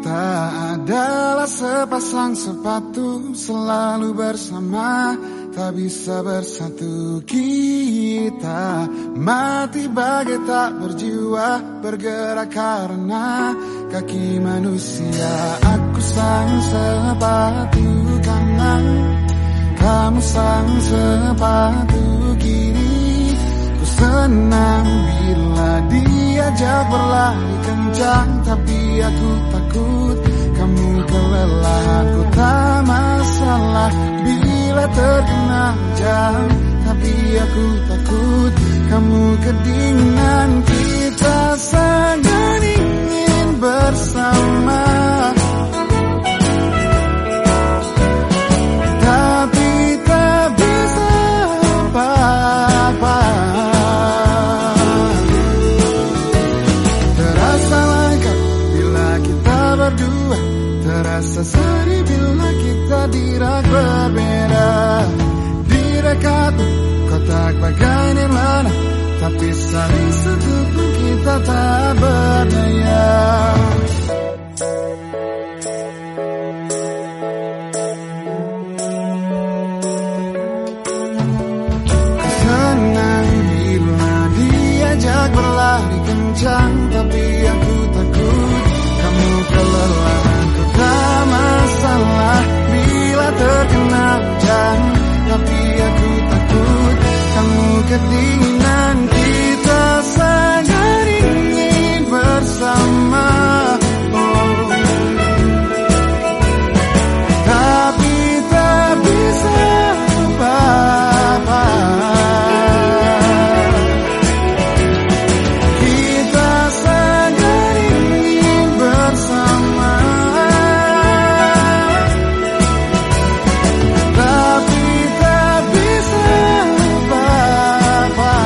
Cinta adalah sepasang sepatu, selalu bersama, tak bisa bersatu. Kita mati bagai tak berjiwa, bergerak karena kaki manusia. Aku sang sepatu kanan, kamu sang sepatu kiri. Ku senang bila diajak berlari kencang, tapi aku takut kamu kelelahan. Ku tak masalah bila terkena jam, tapi aku takut kamu kedinginan. Kita sangat ingin bersama, tapi tak bisa apa-apa. Terasa lengkap bila kita berdua, terasa sedih bila kita dirak berbeda. Di dekatmu kotak bagai nirwana, tapi saling sentuh pun kita tak berdaya. Ku senang bila diajak berlari kencang, tapi aku takut kamu kelelahan. Ku tak masalah bila terkena jam, tapi aku takut kamu kedinginan. Kita sangat ingin bersama, oh, tapi tak bisa apa-apa. Kita sangat ingin bersama, tapi tak bisa apa-apa.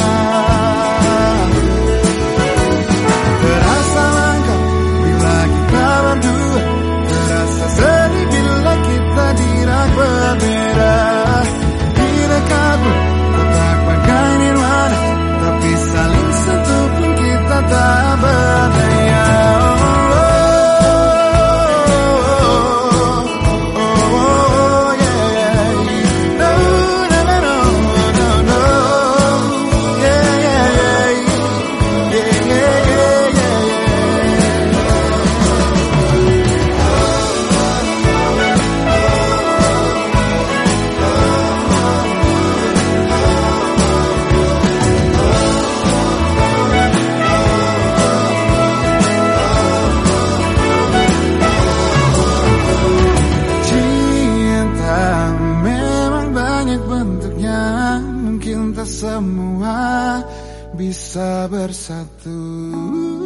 Terasa lengkap bila kita berdua, terasa sedih bila kita dirak berbeda. Di dekatmu kotak bagai nirwana, tapi saling sentuh pun kita tak berdaya. Cinta memang banyak bentuknya, mungkin tak semua bisa bersatu.